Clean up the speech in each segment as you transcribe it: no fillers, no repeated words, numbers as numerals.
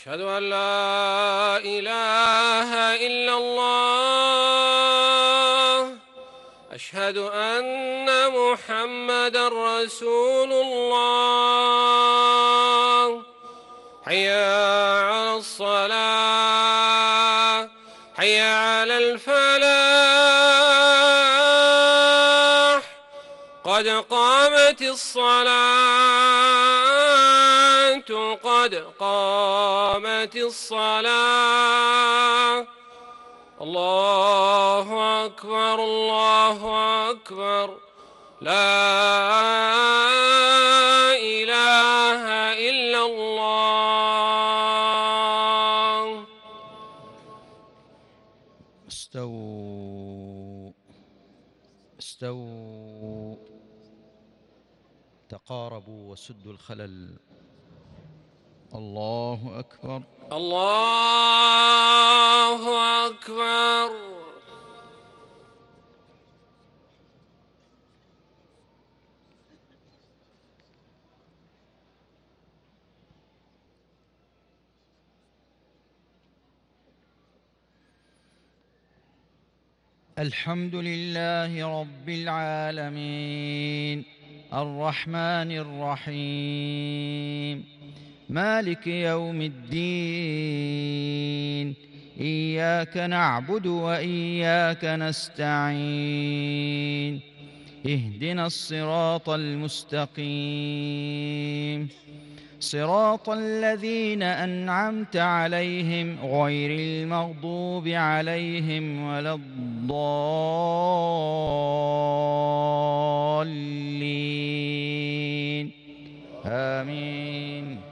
أشهد أن لا إله إلا الله. أشهد أن محمدًا رسول الله. حي على الصلاة، حي على الفلاح، قد قامت الصلاة، قد قامت الصلاة. الله أكبر، الله أكبر، لا إله إلا الله. استووا استووا، تقاربوا وسدوا الخلل. الله أكبر، الله أكبر. الحمد لله رب العالمين، الرحمن الرحيم، مالك يوم الدين. إياك نعبد وإياك نستعين، اهدنا الصراط المستقيم، صراط الذين أنعمت عليهم غير المغضوب عليهم ولا الضالين، آمين.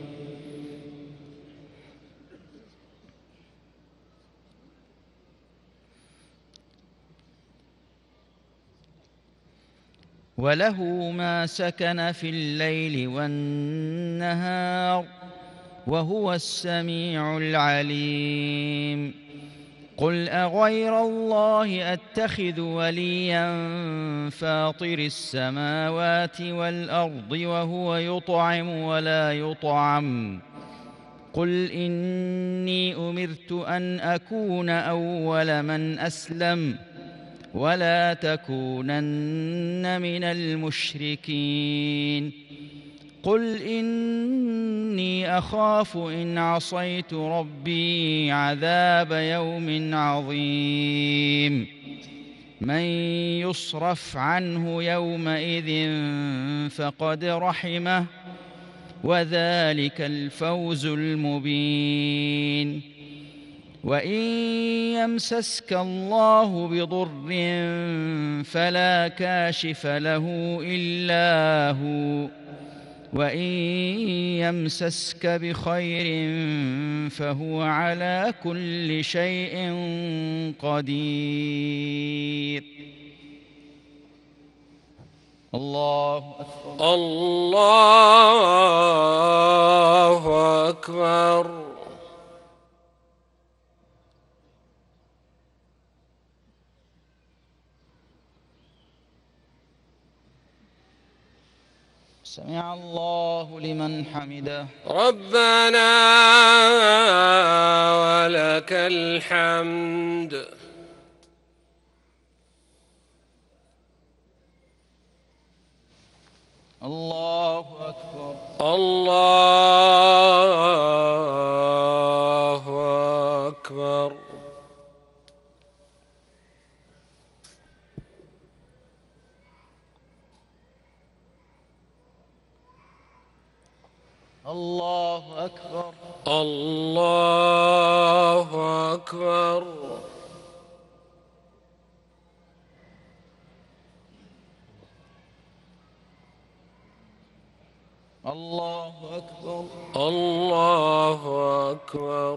وله ما سكن في الليل والنهار، وهو السميع العليم. قل أغير الله أتخذ وليا فاطر السماوات والأرض وهو يطعم ولا يطعم. قل إني أمرت أن أكون أول من أسلم ولا تكونن من المشركين. قل إني أخاف إن عصيت ربي عذاب يوم عظيم. من يصرف عنه يومئذ فقد رحمه، وذلك الفوز المبين. وإن يمسسك الله بضر فلا كاشف له إلا هو، وإن يمسسك بخير فهو على كل شيء قدير. الله أكبر، الله أكبر. سمع الله لمن حمده. ربنا ولك الحمد. الله أكبر، الله أكبر. الله أكبر، الله أكبر. الله أكبر، الله أكبر.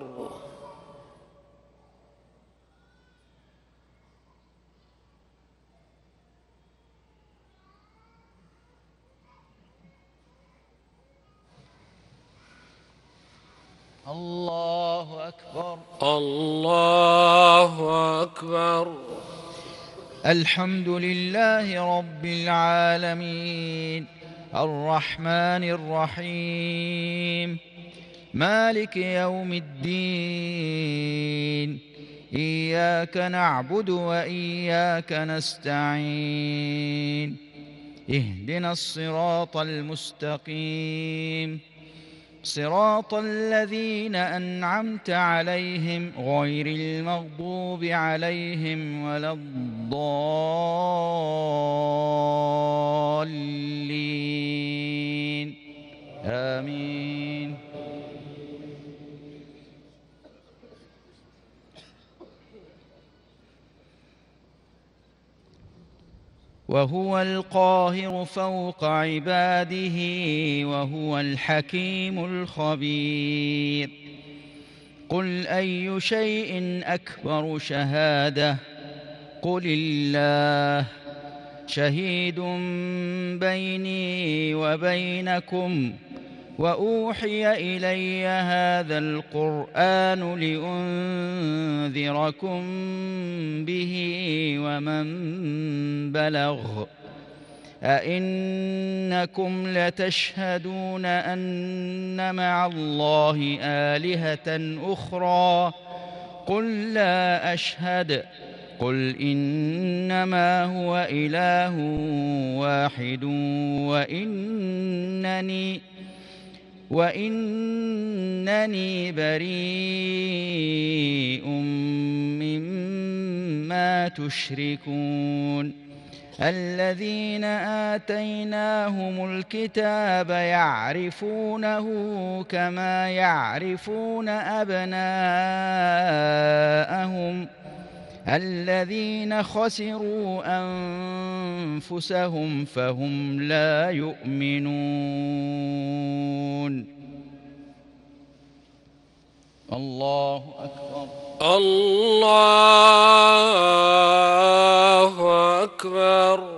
الله أكبر، الله أكبر. الحمد لله رب العالمين، الرحمن الرحيم، مالك يوم الدين إياك نعبد وإياك نستعين اهدنا الصراط المستقيم صراط الذين أنعمت عليهم غير المغضوب عليهم ولا الضالين آمين. وهو القاهر فوق عباده وهو الحكيم الخبير. قل أي شيء أكبر شهادة قل الله شهيد بيني وبينكم وأوحي إلي هذا القرآن لأنذركم به ومن بلغ أئنكم لتشهدون أن مع الله آلهة أخرى قل لا أشهد قل إنما هو إله واحد وإنني بريء مما تشركون. الذين آتيناهم الكتاب يعرفونه كما يعرفون أبناءهم الذين خسروا أنفسهم فهم لا يؤمنون. الله أكبر. الله أكبر.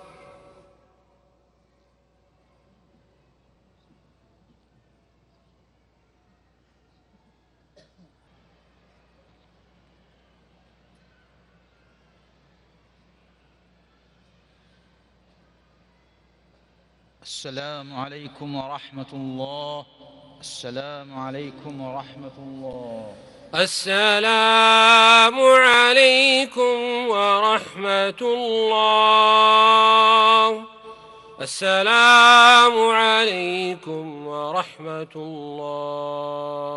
السلام عليكم ورحمة الله. السلام عليكم ورحمة الله. السلام عليكم ورحمة الله. السلام عليكم ورحمة الله.